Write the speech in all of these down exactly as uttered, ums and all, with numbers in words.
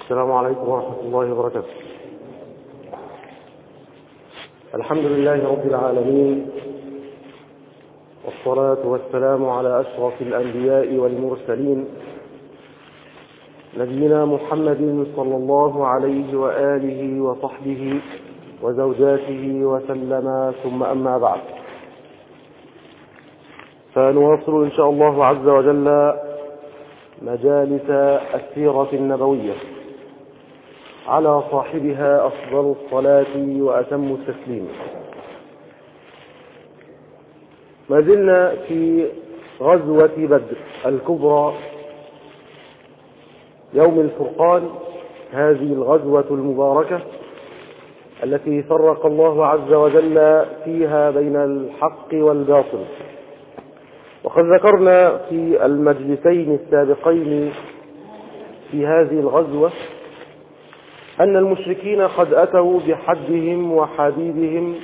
السلام عليكم ورحمة الله وبركاته. الحمد لله رب العالمين، والصلاة والسلام على أشرف الأنبياء والمرسلين، نبينا محمد صلى الله عليه وآله وصحبه وزوجاته وسلم، ثم أما بعد، فنواصل إن شاء الله عز وجل مجالس السيرة النبوية على صاحبها أفضل الصلاة وأتم التسليم. ما زلنا في غزوة بدر الكبرى يوم الفرقان، هذه الغزوة المباركة التي فرق الله عز وجل فيها بين الحق والباطل. وقد ذكرنا في المجلسين السابقين في هذه الغزوة أن المشركين قد أتوا بحدهم وحديدهم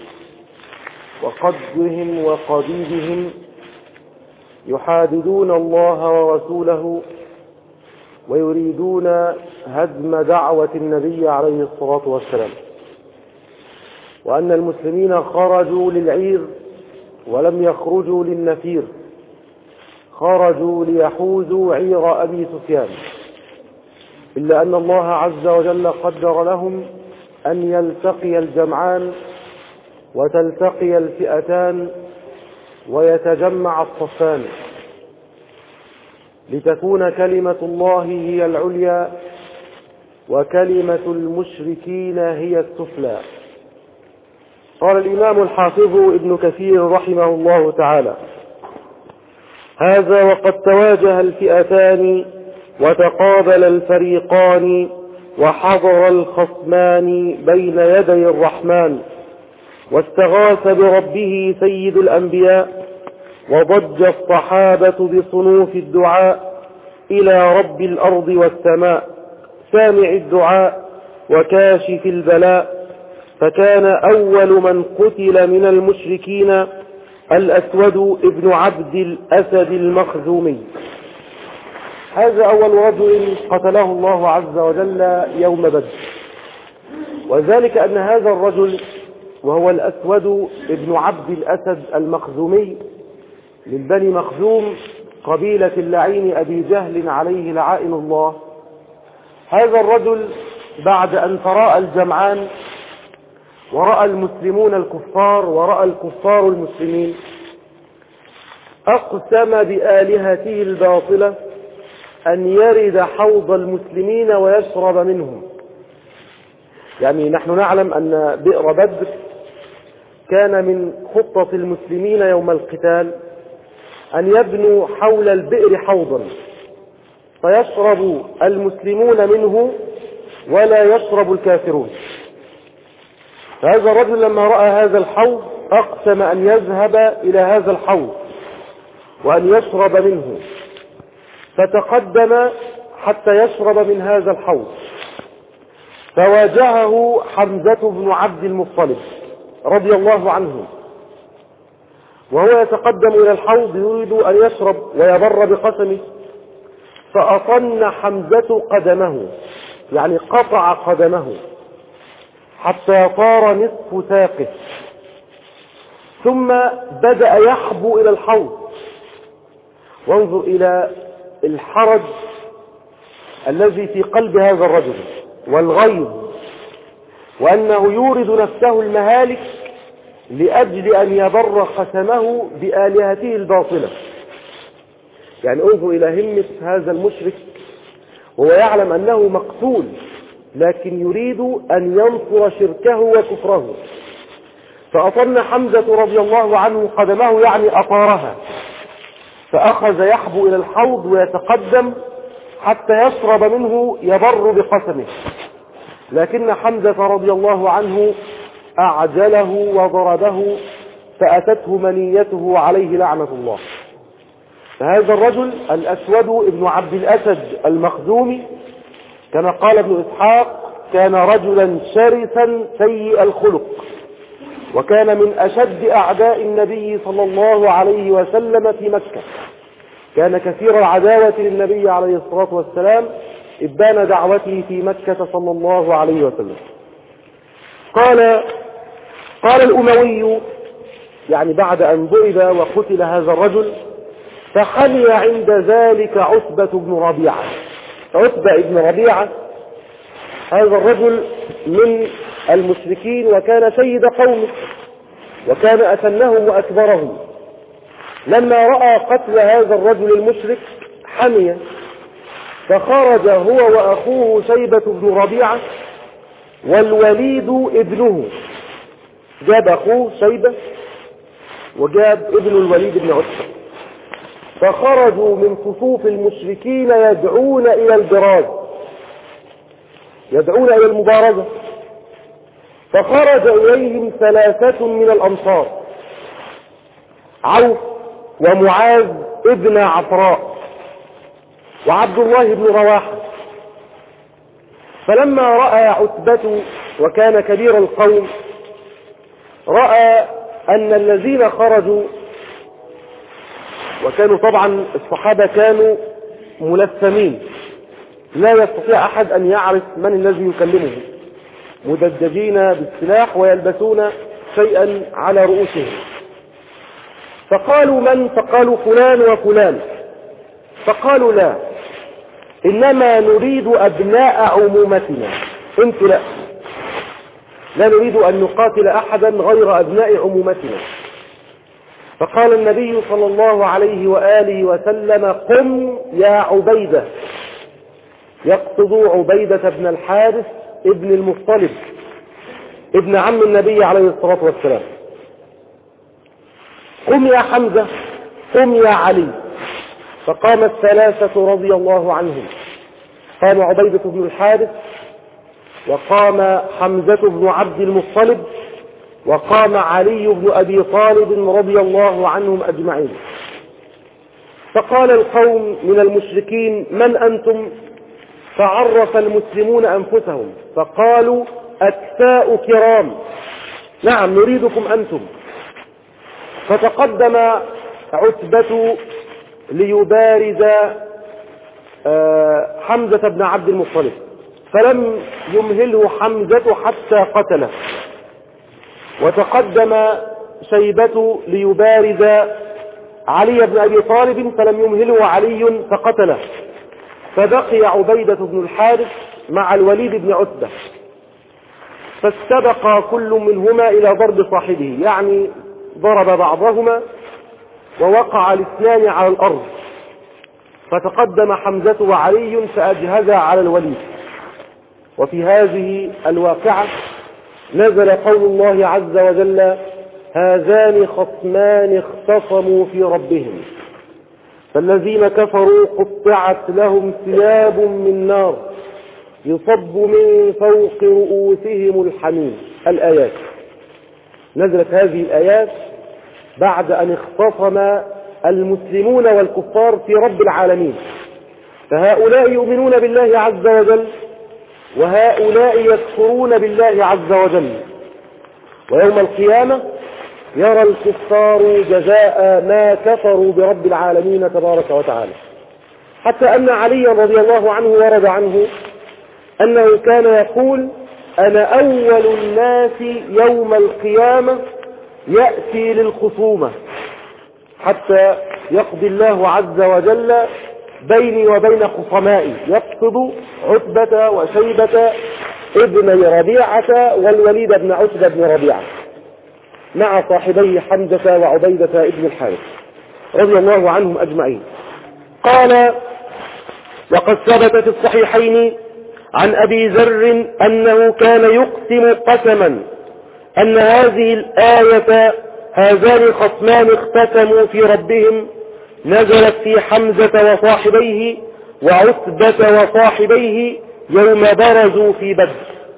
وقدهم وقديدهم، يحاددون الله ورسوله ويريدون هدم دعوة النبي عليه الصلاة والسلام، وأن المسلمين خرجوا للعير ولم يخرجوا للنفير، خرجوا ليحوزوا عير أبي سفيان، إلا أن الله عز وجل قدر لهم أن يلتقي الجمعان وتلتقي الفئتان ويتجمع الصفان، لتكون كلمة الله هي العليا وكلمة المشركين هي السفلى. قال الإمام الحافظ ابن كثير رحمه الله تعالى: هذا وقد تواجه الفئتان وتقابل الفريقان وحضر الخصمان بين يدي الرحمن، واستغاث بربه سيد الأنبياء، وضج الصحابة بصنوف الدعاء إلى رب الأرض والسماء، سامع الدعاء وكاشف البلاء. فكان أول من قتل من المشركين الأسود ابن عبد الأسد المخزومي. هذا أول رجل قتله الله عز وجل يوم بدر، وذلك أن هذا الرجل وهو الأسود ابن عبد الأسد المخزومي من بني مخزوم، قبيلة اللعين أبي جهل عليه لعائن الله. هذا الرجل بعد أن تراءى الجمعان ورأى المسلمون الكفار ورأى الكفار المسلمين، أقسم بآلهته الباطلة أن يرد حوض المسلمين ويشرب منهم. يعني نحن نعلم أن بئر بدر كان من خطة المسلمين يوم القتال أن يبنوا حول البئر حوضا فيشرب المسلمون منه ولا يشرب الكافرون. فهذا الرجل لما رأى هذا الحوض أقسم أن يذهب إلى هذا الحوض وأن يشرب منه، فتقدم حتى يشرب من هذا الحوض، فواجهه حمزة بن عبد المطلب رضي الله عنه، وهو يتقدم إلى الحوض يريد أن يشرب ويبر بقسمه، فأطن حمزة قدمه، يعني قطع قدمه حتى طار نصف ساقه، ثم بدأ يحبو إلى الحوض. وانظر إلى الحرج الذي في قلب هذا الرجل والغيظ، وأنه يورد نفسه المهالك لأجل أن يبر قسمه بآلهته الباطلة. يعني انظر إلى همة هذا المشرك، وهو يعلم أنه مقتول، لكن يريد أن ينصر شركه وكفره. فأطن حمزة رضي الله عنه قدمه، يعني أطارها، فأخذ يحبو إلى الحوض ويتقدم حتى يشرب منه يبر بقسمه، لكن حمزة رضي الله عنه أعجله وضربه فأتته منيته عليه لعنة الله. فهذا الرجل الأسود ابن عبد الأسد المخزومي كما قال ابن إسحاق كان رجلا شرسا سيء الخلق، وكان من أشد أعداء النبي صلى الله عليه وسلم في مكة، كان كثير العداوة للنبي عليه الصلاة والسلام، إبان دعوته في مكة صلى الله عليه وسلم. قال قال الأموي يعني بعد أن ضرب وقتل هذا الرجل فحمي عند ذلك عتبة بن ربيعة. عتبة بن ربيعة هذا الرجل من المشركين وكان سيد قومه وكان أسنهم وأكبرهم. لما رأى قتل هذا الرجل المشرك حمي، فخرج هو وأخوه شيبة بن ربيعة والوليد ابنه. جاب أخوه شيبة وجاب ابن الوليد بن عتبة، فخرجوا من صفوف المشركين يدعون إلى البراز، يدعون إلى المبارزة. فخرج إليهم ثلاثة من الأنصار، عوف ومعاذ ابن عفراء وعبد الله بن رواحة. فلما رأى عتبة وكان كبير القوم رأى أن الذين خرجوا، وكانوا طبعا الصحابة كانوا ملثمين لا يستطيع أحد أن يعرف من الذي يكلمه، مدججين بالسلاح ويلبسون شيئا على رؤوسهم. فقالوا من؟ فقالوا فلان وفلان. فقالوا لا، إنما نريد أبناء عمومتنا، انت لا لا نريد أن نقاتل أحدا غير أبناء عمومتنا. فقال النبي صلى الله عليه وآله وسلم قم يا عبيدة، يقصد عبيدة بن الحارث ابن المطلب ابن عم النبي عليه الصلاة والسلام. قم يا حمزة، قم يا علي. فقام الثلاثة رضي الله عنهم، قام عبيدة بن الحارث وقام حمزة بن عبد المطلب وقام علي بن أبي طالب رضي الله عنهم أجمعين. فقال القوم من المشركين من أنتم؟ فعرف المسلمون أنفسهم فقالوا أكفاء كرام، نعم نريدكم أنتم. فتقدم عتبة ليبارز حمزة بن عبد المطلب، فلم يمهله حمزة حتى قتله. وتقدم شيبة ليبارز علي بن أبي طالب فلم يمهله علي فقتله. فبقي عبيدة بن الحارث مع الوليد بن عتبة، فاستبقى كل منهما إلى ضرب صاحبه، يعني ضرب بعضهما ووقع الاثنان على الأرض. فتقدم حمزة وعلي فأجهزا على الوليد. وفي هذه الواقعة نزل قول الله عز وجل هذان خصمان اختصموا في ربهم فالذين كفروا قطعت لهم ثياب من نار يصب من فوق رؤوسهم الحميم. الآيات نزلت هذه الآيات بعد أن اختصم المسلمون والكفار في رب العالمين، فهؤلاء يؤمنون بالله عز وجل وهؤلاء يكفرون بالله عز وجل. ويوم القيامة يرى الكفار جزاء ما كفروا برب العالمين تبارك وتعالى. حتى أن عليا رضي الله عنه ورد عنه أنه كان يقول أنا أول الناس يوم القيامة يأتي للخصومة حتى يقضي الله عز وجل بيني وبين خصمائي، يقصد عتبة وشيبة ابن ربيعة والوليد بن عتبة بن ربيعة مع صاحبيه حمزة وعبيدة ابن الحارث رضي الله عنهم أجمعين. قال وقد ثبت في الصحيحين عن أبي ذر أنه كان يقسم قسما أن هذه الآية هذان خصمان اختتموا في ربهم نزلت في حمزة وصاحبيه وعتبة وصاحبيه يوم برزوا في بدر.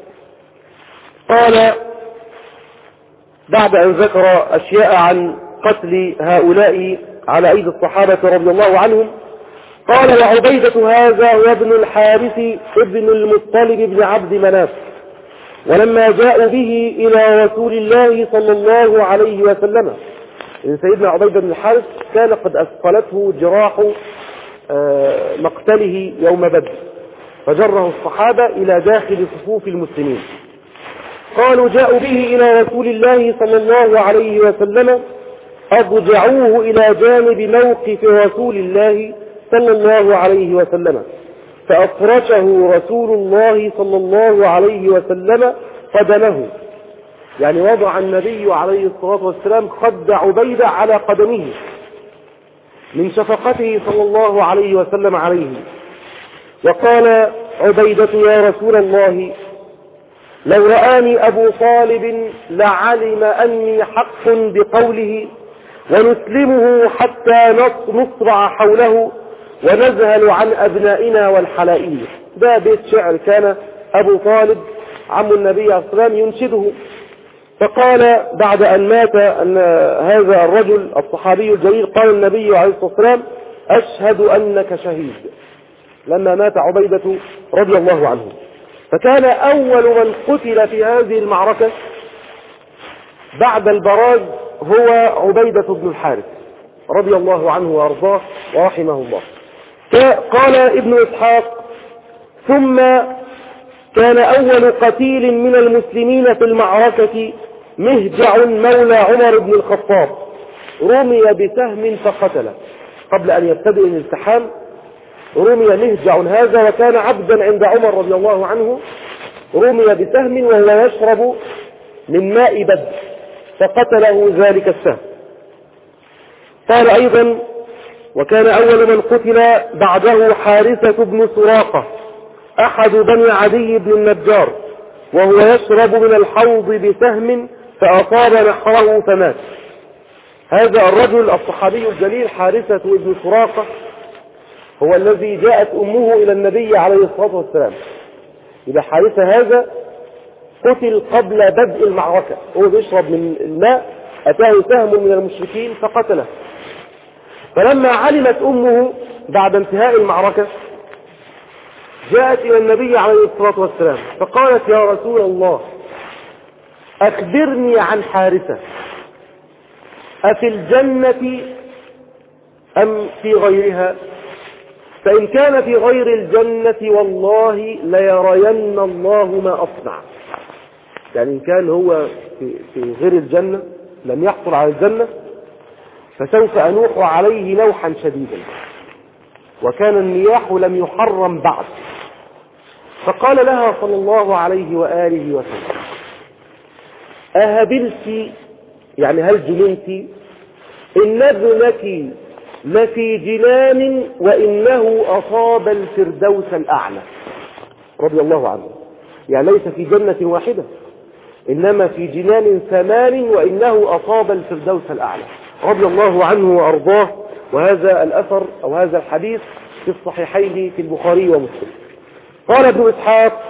قال بعد أن ذكر أشياء عن قتل هؤلاء على أيدي الصحابة رضي الله عنهم قال وعبيدة هذا وابن الحارث ابن المطلب بن عبد مناف ولما جاءوا به إلى رسول الله صلى الله عليه وسلم إن سيدنا عبيدة بن الحارث كان قد أثقلته جراح مقتله يوم بدر، فجره الصحابة إلى داخل صفوف المسلمين. قالوا جاءوا به إلى رسول الله صلى الله عليه وسلم، أضجعوه إلى جانب موقف رسول الله صلى الله عليه وسلم، فأفرشه رسول الله صلى الله عليه وسلم قدمه، يعني وضع النبي عليه الصلاة والسلام خد عبيدة على قدمه من شفقته صلى الله عليه وسلم عليه. وقال عبيدة يا رسول الله لو رآني أبو طالب لعلم أني حق بقوله، ونسلمه حتى نصرع حوله ونذهل عن أبنائنا والحلائل. ده بيت شعر كان أبو طالب عم النبي عليه الصلاة والسلام ينشده. فقال بعد أن مات أن هذا الرجل الصحابي الجليل، قال النبي عليه الصلاة والسلام أشهد أنك شهيد، لما مات عبيدة رضي الله عنه. فكان أول من قتل في هذه المعركة بعد البراز هو عبيدة بن الحارث رضي الله عنه وأرضاه ورحمه الله. قال ابن إسحاق ثم كان أول قتيل من المسلمين في المعركة مهجع مولى عمر بن الخطاب، رمي بسهم فقتله قبل أن يبتدئ الالتحام. رمي مهجع هذا وكان عبدا عند عمر رضي الله عنه، رمي بسهم وهو يشرب من ماء بدر فقتله ذلك السهم. قال أيضا وكان أول من قتل بعده حارثة بن سراقة أحد بني عدي بن النجار، وهو يشرب من الحوض بسهم فأصاب نحره فمات. هذا الرجل الصحابي الجليل حارثة بن سراقة هو الذي جاءت أمه إلى النبي عليه الصلاة والسلام. إذا حارثة هذا قتل قبل بدء المعركة، هو بيشرب من الماء أتاه سهم من المشركين فقتله. فلما علمت أمه بعد انتهاء المعركة جاءت إلى النبي عليه الصلاة والسلام فقالت يا رسول الله أخبرني عن حارثة، أفي الجنة أم في غيرها؟ فإن كان في غير الجنة والله ليرين الله ما أصنع. يعني إن كان هو في, في غير الجنة لم يحصل على الجنة فسوف أنوح عليه نوحا شديدا، وكان النياح لم يحرم بعد. فقال لها صلى الله عليه وآله وسلم أهبلت، يعني هل جننت؟ إن ابنك لفي جنان وإنه أصاب الفردوس الأعلى رضي الله عنه. يعني ليس في جنة واحدة إنما في جنان ثمان وإنه أصاب الفردوس الأعلى رضي الله عنه وأرضاه. وهذا الأثر أو هذا الحديث في الصحيحين في البخاري ومسلم. قال ابن إسحاق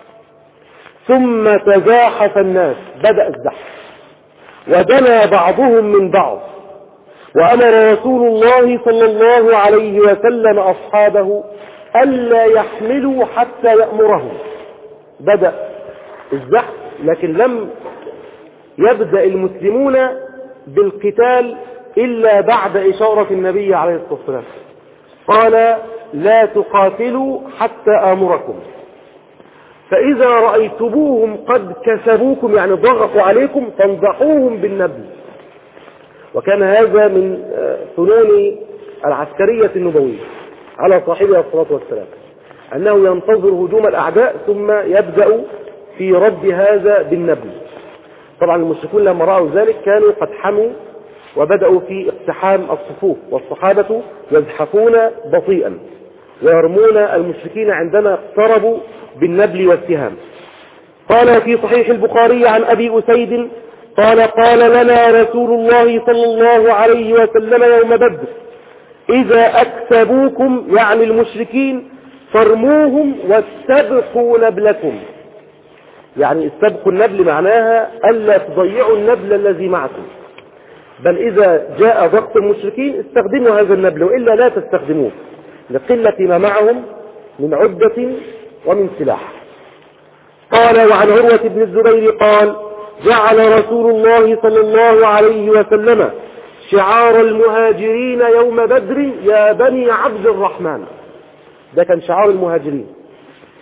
ثم تزاحف الناس، بدأ الزحف ودنا بعضهم من بعض، وأمر رسول الله صلى الله عليه وسلم أصحابه ألا يحملوا حتى يأمرهم. بدأ الزحف لكن لم يبدأ المسلمون بالقتال إلا بعد إشارة النبي عليه الصلاة والسلام. قال لا تقاتلوا حتى آمركم، فإذا رأيتموهم قد كسبوكم يعني ضغطوا عليكم فانضحوهم بالنبل. وكان هذا من فنون العسكرية النبوية على صاحبها الصلاة والسلام، أنه ينتظر هجوم الأعداء ثم يبدأ في رد هذا بالنبل. طبعا المشركون لما رأوا ذلك كانوا قد حموا وبدأوا في اقتحام الصفوف، والصحابة يزحفون بطيئا ويرمون المشركين عندما اقتربوا بالنبل والسهام. قال في صحيح البخاري عن أبي أسيد قال قال لنا رسول الله صلى الله عليه وسلم يوم بدر إذا أكسبوكم يعني المشركين فارموهم واستبقوا نبلكم. يعني استبقوا النبل معناها ألا تضيعوا النبل الذي معكم، بل إذا جاء ضغط المشركين استخدموا هذا النبل وإلا لا تستخدموه لقلة ما معهم من عدة ومن سلاح. قال وعن عروة بن الزبير قال جعل رسول الله صلى الله عليه وسلم شعار المهاجرين يوم بدر يا بني عبد الرحمن. ده كان شعار المهاجرين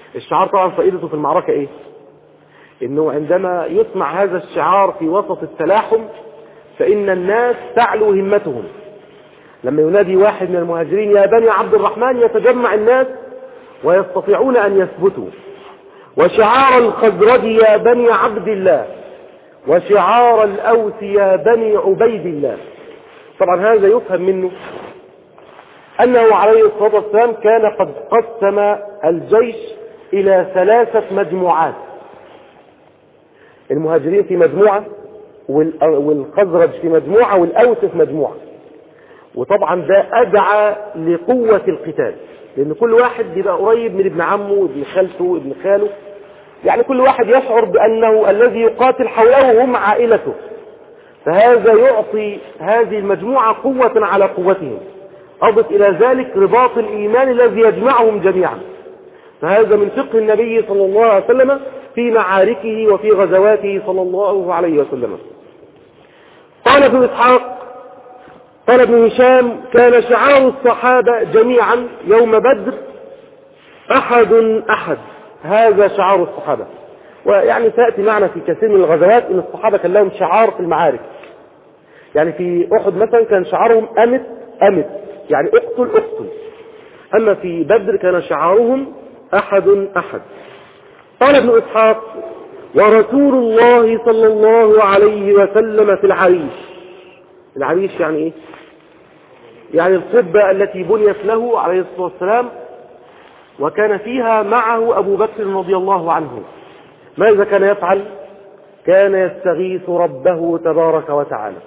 الشعار طبعا فائدته في المعركة ايه؟ انه عندما يسمع هذا الشعار في وسط التلاحم فإن الناس تعلو همتهم. لما ينادي واحد من المهاجرين يا بني عبد الرحمن يتجمع الناس ويستطيعون أن يثبتوا. وشعار الخزرج يا بني عبد الله، وشعار الأوس يا بني عبيد الله. طبعا هذا يفهم منه أنه عليه الصلاة والسلام كان قد قسم الجيش إلى ثلاثة مجموعات، المهاجرين في مجموعة والخزرج في مجموعة والأوس في مجموعة. وطبعا ده أدعى لقوة القتال، لأن كل واحد بيبقى قريب من ابن عمه وابن خالته وابن خاله، يعني كل واحد يشعر بأنه الذي يقاتل حوله هم عائلته، فهذا يعطي هذه المجموعة قوة على قوتهم. أضف إلى ذلك رباط الإيمان الذي يجمعهم جميعا، فهذا من فقه النبي صلى الله عليه وسلم في معاركه وفي غزواته صلى الله عليه وسلم. قال ابن إسحاق قال ابن هشام كان شعار الصحابة جميعا يوم بدر أحد أحد، هذا شعار الصحابة. ويعني سيأتي معنا في كثير من الغزوات أن الصحابة كان لهم شعار في المعارك، يعني في أحد مثلا كان شعارهم أمت أمت، يعني اقتل اقتل. أما في بدر كان شعارهم أحد أحد. قال ابن إسحاق ورسول الله صلى الله عليه وسلم في العريش. العريش يعني إيه؟ يعني القبة التي بنيت له عليه الصلاة والسلام، وكان فيها معه أبو بكر رضي الله عنه. ماذا كان يفعل؟ كان يستغيث ربه تبارك وتعالى.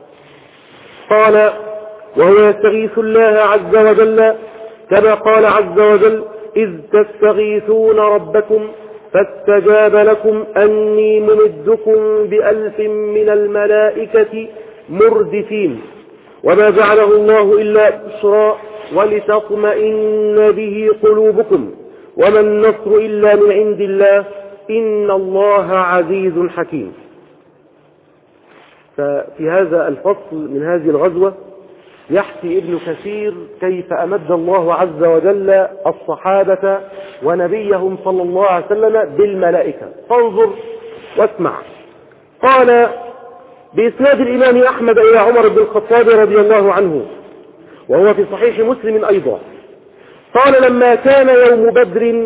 قال وهو يستغيث الله عز وجل كما قال عز وجل إذ تستغيثون ربكم فاستجاب لكم أني ممدكم بألف من الملائكة مردفين وما جعله الله إلا بشرى ولتطمئن به قلوبكم وما النصر إلا من عند الله إن الله عزيز حكيم. ففي هذا الفصل من هذه الغزوة يحكي ابن كثير كيف أمد الله عز وجل الصحابة ونبيهم صلى الله عليه وسلم بالملائكة. فانظر واسمع. قال بإسناد الإمام أحمد إلى عمر بن الخطاب رضي الله عنه وهو في صحيح مسلم أيضا قال لما كان يوم بدر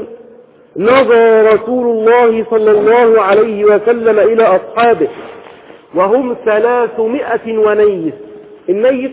نظر رسول الله صلى الله عليه وسلم إلى أصحابه وهم ثلاثمائة ونيف. النيف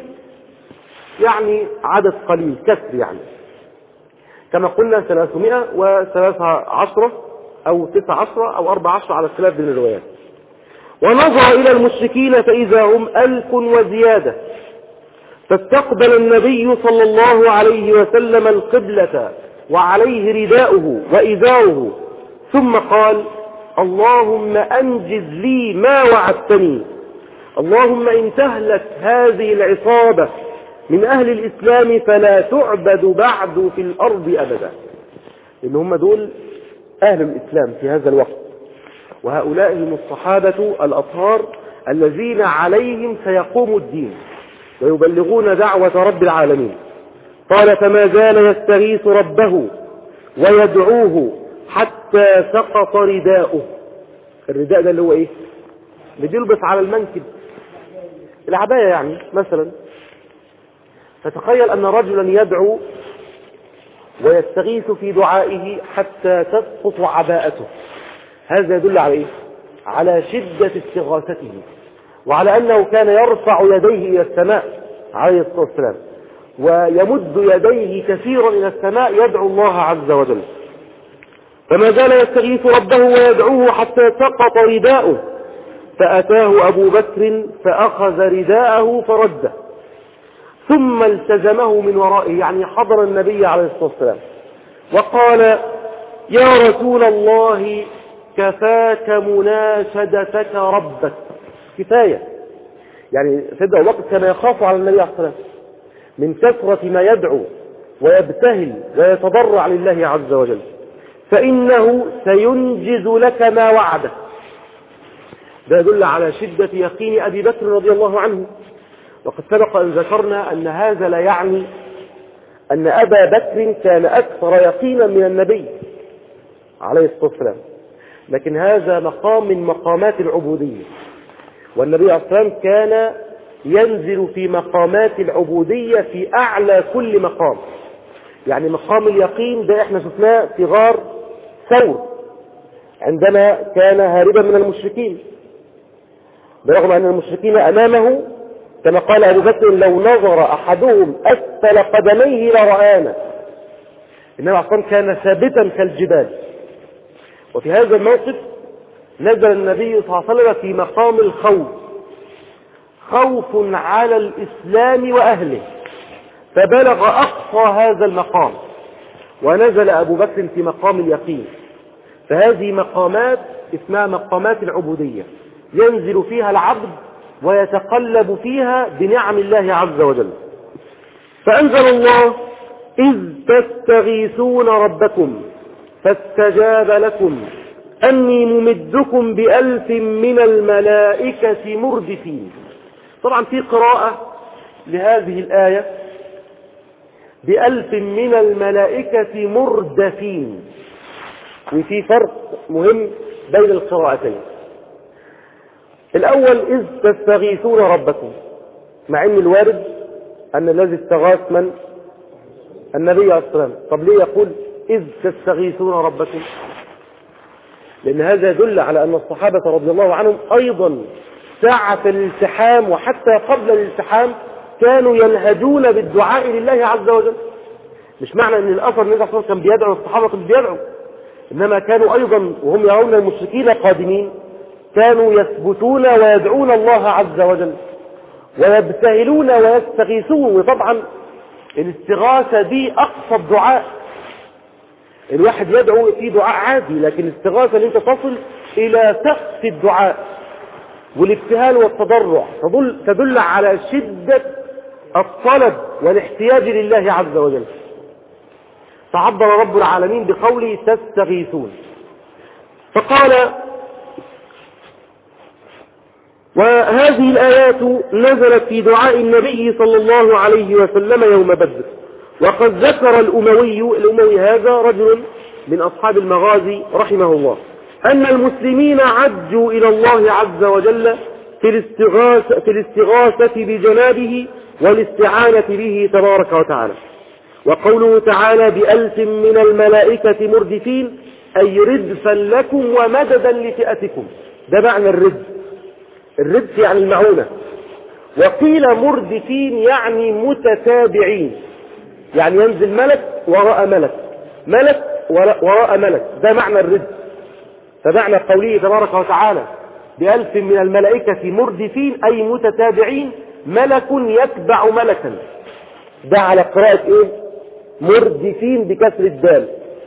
يعني عدد قليل كسر، يعني كما قلنا ثلاثمائة وثلاثة عشرة أو تسعة عشرة أو أربعة عشرة على اختلاف بين الروايات. ونظر إلى المشركين فإذا هم ألف وزيادة، فاستقبل النبي صلى الله عليه وسلم القبلة وعليه رداؤه وإزاره ثم قال اللهم أنجز لي ما وعدتني، اللهم إن تهلك هذه العصابة من أهل الإسلام فلا تعبد بعد في الأرض أبدا. إن هم دول أهل الإسلام في هذا الوقت، وهؤلاء هم الصحابة الأطهار الذين عليهم سيقوم الدين ويبلغون دعوة رب العالمين. قال فما زال يستغيث ربه ويدعوه حتى سقط رداؤه. الرداء ده اللي هو ايه؟ اللي بيلبس على المنكب، العباية يعني مثلا. فتخيل أن رجلا يدعو ويستغيث في دعائه حتى تسقط عباءته، هذا يدل على إيه؟ على شدة استغاثته، وعلى أنه كان يرفع يديه إلى السماء عليه الصلاة والسلام، ويمد يديه كثيرا إلى السماء يدعو الله عز وجل. فما زال يستغيث ربه ويدعوه حتى سقط رداؤه، فأتاه أبو بكر فأخذ رداءه فرده ثم التزمه من ورائه، يعني حضر النبي عليه الصلاة والسلام وقال يا رسول الله كفاك مناشدتك ربك. كفاية، يعني سيدنا أبو بكر كان يخاف على النبي عليه الصلاة والسلام من كثرة ما يدعو ويبتهل ويتضرع لله عز وجل، فإنه سينجز لك ما وعده. ده يدل على شدة يقين أبي بكر رضي الله عنه. وقد سبق أن ذكرنا أن هذا لا يعني أن أبا بكر كان أكثر يقينا من النبي، عليه الصلاة والسلام، لكن هذا مقام من مقامات العبودية، والنبي عليه الصلاة والسلام كان ينزل في مقامات العبودية في أعلى كل مقام. يعني مقام اليقين ده احنا شفناه في غار ثور عندما كان هاربا من المشركين، برغم أن المشركين أمامه كما قال أبو بكر لو نظر أحدهم أسفل قدميه لرآنا. النبي عليه الصلاة والسلام كان ثابتا كالجبال. وفي هذا الموقف نزل النبي صلى الله عليه وسلم في مقام الخوف، خوف على الإسلام وأهله، فبلغ أقصى هذا المقام، ونزل أبو بكر في مقام اليقين. فهذه مقامات اسمها مقامات العبودية، ينزل فيها العبد ويتقلب فيها بنعم الله عز وجل. فأنزل الله إذ تستغيثون ربكم فاستجاب لكم أني ممدكم بألف من الملائكة مردفين. طبعا في قراءة لهذه الآية بألف من الملائكة مردفين، وفي فرق مهم بين القراءتين. الأول إذ تستغيثون ربكم، مع أن الوارد أن الذي استغاث من؟ النبي عليه الصلاة والسلام. طب ليه يقول إذ تستغيثون ربكم؟ لأن هذا يدل على أن الصحابة رضي الله عنهم أيضا ساعة الالتحام وحتى قبل الالتحام كانوا ينهجون بالدعاء لله عز وجل. مش معنى أن الأثر النبي صلى الله عليه وسلم كان بيدعو الصحابة كانوا بيدعوا، إنما كانوا أيضا وهم يرون المشركين قادمين كانوا يثبتون ويدعون الله عز وجل ويبتهلون ويستغيثون. وطبعا الاستغاثة دي أقصى الدعاء. الواحد يدعو في دعاء عادي، لكن الاستغاثة اللي انت تصل إلى سقف الدعاء والابتهال والتضرع تدل, تدل على شدة الطلب والاحتياج لله عز وجل. فعبر رب العالمين بقوله تستغيثون، فقال وهذه الآيات نزلت في دعاء النبي صلى الله عليه وسلم يوم بدر. وقد ذكر الأموي، الأموي هذا رجل من أصحاب المغازي رحمه الله، أن المسلمين عجوا إلى الله عز وجل في الاستغاثة, في الاستغاثة بجنابه والاستعانة به تبارك وتعالى. وقوله تعالى بألف من الملائكة مردفين أي ردفا لكم ومددا لفئتكم، ده معنى الردف. الردف يعني المعونة. وقيل مردفين يعني متتابعين، يعني ينزل ملك وراء ملك، ملك وراء ملك، ده معنى الردف. فمعنى قوله تبارك وتعالى بألف من الملائكة مردفين أي متتابعين، ملك يتبع ملكا، ده على قراءة ايه؟ مردفين بكسر الدال.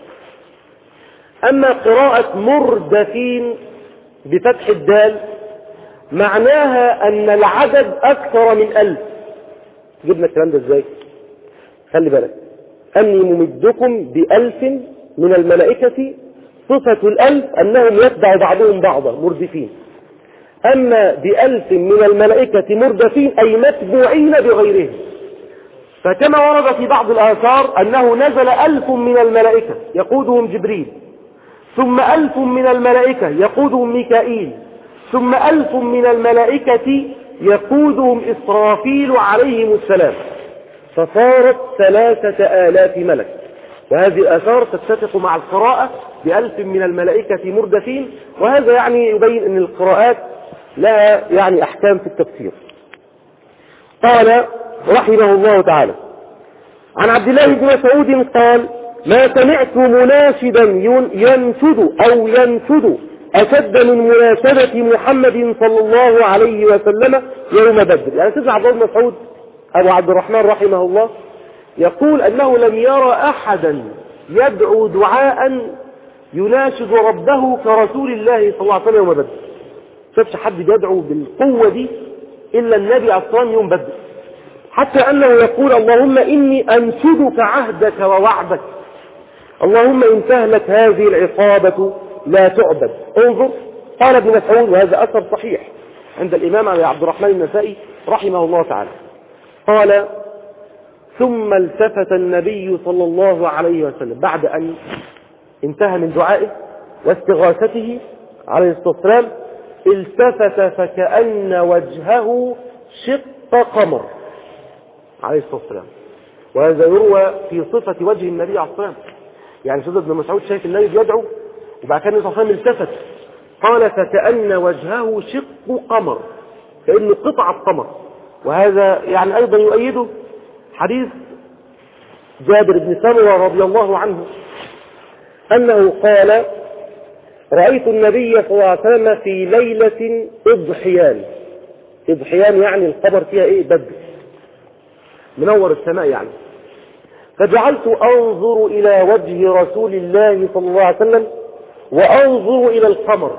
أما قراءة مردفين بفتح الدال معناها أن العدد أكثر من ألف. جبنا الكلام ده ازاي؟ خلي بالك، أني ممدكم بألف من الملائكة، صفة الألف أنهم يتبع بعضهم بعضا مردفين. أما بألف من الملائكة مردفين أي متبوعين بغيرهم. فكما ورد في بعض الآثار أنه نزل ألف من الملائكة يقودهم جبريل، ثم ألف من الملائكة يقودهم ميكائيل، ثم ألف من الملائكة يقودهم إسرافيل عليهم السلام، فصارت ثلاثة آلاف ملك. وهذه الآثار تتفق مع القراءة بألف من الملائكة مردفين، وهذا يعني يبين أن القراءات لها يعني أحكام في التفسير. قال رحمه الله تعالى عن عبد الله بن مسعود قال ما سمعت مناشدا ينشد أو ينشد أشد من مناشدة محمد صلى الله عليه وسلم يوم بدر. يعني سيدنا عبد الله بن مسعود أبو عبد الرحمن رحمه الله يقول أنه لم يرى أحدا يدعو دعاء يناشد ربه كرسول الله صلى الله عليه وسلم يوم بدر. شافش حد يدعو بالقوة دي إلا النبي عليه الصلاة والسلام يوم بدر، حتى أنه يقول اللهم إني أنشدك عهدك ووعدك، اللهم إن تهلك هذه العصابة لا تعبد. انظر، قال ابن مسعود، وهذا أثر صحيح عند الإمام أبي عبد الرحمن النسائي رحمه الله تعالى، قال ثم التفت النبي صلى الله عليه وسلم بعد أن انتهى من دعائه واستغاثته عليه الصلاة والسلام التفت فكأن وجهه شق قمر عليه الصلاة والسلام. وهذا يروى في صفة وجه النبي عليه الصلاة والسلام. يعني سيدنا ابن مسعود شايف النبي بيدعو وبعد كده النبي صلى الله عليه وسلم التفت قال فكأن وجهه شق قمر، كأنه قطعة قمر. وهذا يعني أيضا يؤيده حديث جابر بن سمرة رضي الله عنه أنه قال رأيت النبي صلى الله عليه وسلم في ليلة إضحيان. إضحيان يعني القمر فيها إيه؟ بدر، منور السماء يعني. فجعلت أنظر إلى وجه رسول الله صلى الله عليه وسلم وأنظر إلى القمر،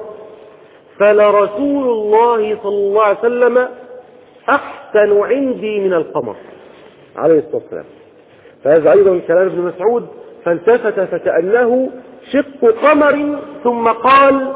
فلرسول الله صلى الله عليه وسلم أحسن عندي من القمر عليه الصلاة والسلام. فهذا أيضا كلام ابن مسعود. فالتفت فكأنه شق قمر ثم قال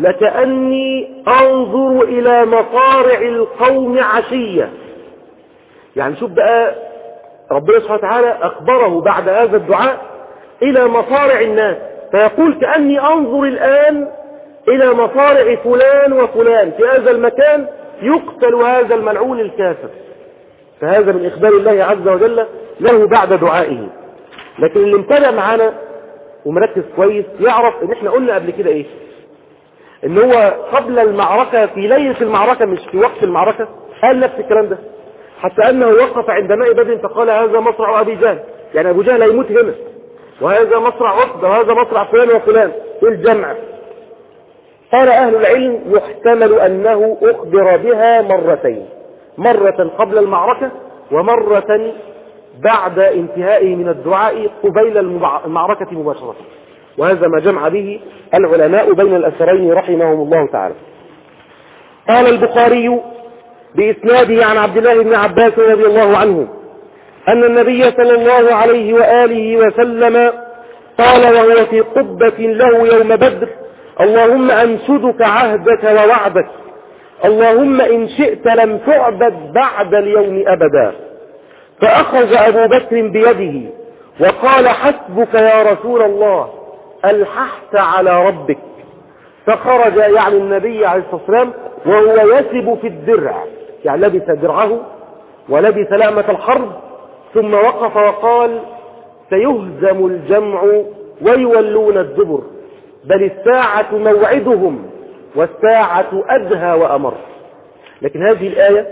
لكأني أنظر إلى مصارع القوم عشية. يعني شوف بقى ربنا سبحانه وتعالى أخبره بعد هذا الدعاء إلى مصارع الناس، فيقول كأني أنظر الآن إلى مصارع فلان وفلان في هذا المكان يقتل هذا الملعون الكافر. فهذا من إخبار الله عز وجل له بعد دعائه. لكن اللي امتدى معانا ومركز كويس يعرف ان احنا قلنا قبل كده ايه، ان هو قبل المعركة في ليلة المعركة مش في وقت المعركة قال نفس الكلام ده، حتى انه وقف عند ماء بدر فقال هذا مصرع ابي جهل، يعني ابو جهل هيموت هنا، وهذا مصرع عقبة وهذا مصرع فلان وفلان في الجمع. قال اهل العلم يحتمل انه اخبر بها مرتين، مرة قبل المعركة ومرة بعد انتهائه من الدعاء قبيل المعركة مباشرة. وهذا ما جمع به العلماء بين الأثرين رحمهم الله تعالى. قال البخاري بإسناده عن عبد الله بن عباس رضي الله عنه أن النبي صلى الله عليه وآله وسلم قال وهو في قبة له يوم بدر اللهم أنشدك عهدك ووعدك، اللهم إن شئت لم تعبد بعد اليوم أبدا. فأخذ أبو بكر بيده وقال حسبك يا رسول الله ألححت على ربك. فخرج يعني النبي عليه الصلاة والسلام وهو يسب في الدرع، يعني لبس درعه ولبس لأمة الحرب، ثم وقف وقال سيهزم الجمع ويولون الدبر، بل الساعة موعدهم والساعة أدهى وأمر. لكن هذه الآية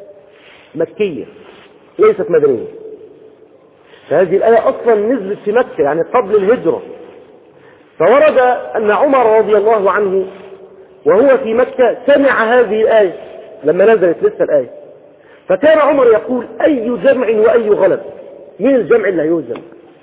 مكية ليست مدنية. فهذه الآية أصلا نزلت في مكة يعني قبل الهجرة. فورد أن عمر رضي الله عنه وهو في مكة سمع هذه الآية لما نزلت لسه الآية، فكان عمر يقول أي جمع وأي غلب، من الجمع اللي هيهزم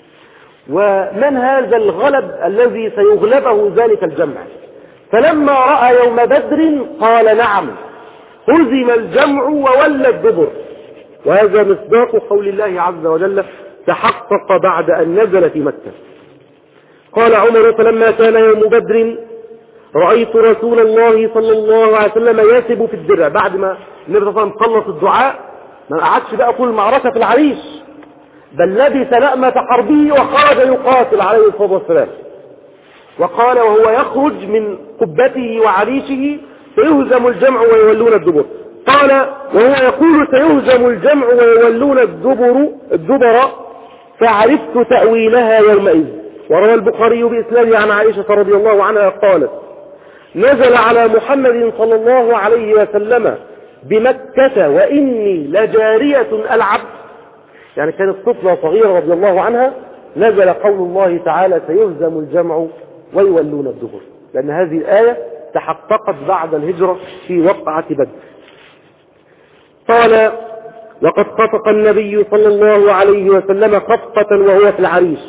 ومن هذا الغلب الذي سيغلبه ذلك الجمع. فلما رأى يوم بدر قال نعم هزم الجمع وولى الدبر. وهذا مصداق قول الله عز وجل تحقق بعد أن نزل في مكة. قال عمر فلما كان يوم بدر رأيت رسول الله صلى الله عليه وسلم يسب في الدرع. بعد ما النبي صلى الله عليه وسلم خلص الدعاء ما قعدش بقى طول المعركة في العريش، بل لبس لأمة حربه وخرج يقاتل عليه الصلاة والسلام. وقال وهو يخرج من قبته وعريشه سيهزم الجمع ويولون الدبر. قال وهو يقول سيهزم الجمع ويولون الدبر الدبر فعرفت تأويلها يومئذ. وروى البخاري بإسناده عن عائشة رضي الله عنها قالت نزل على محمد صلى الله عليه وسلم بمكة وإني لجارية ألعب، يعني كانت طفلة صغيرة رضي الله عنها. نزل قول الله تعالى سيهزم الجمع ويولون الدبر، لأن هذه الآية تحققت بعد الهجرة في وقعة بدر. قال وقد خفق النبي صلى الله عليه وسلم خفقة وهو في العريش،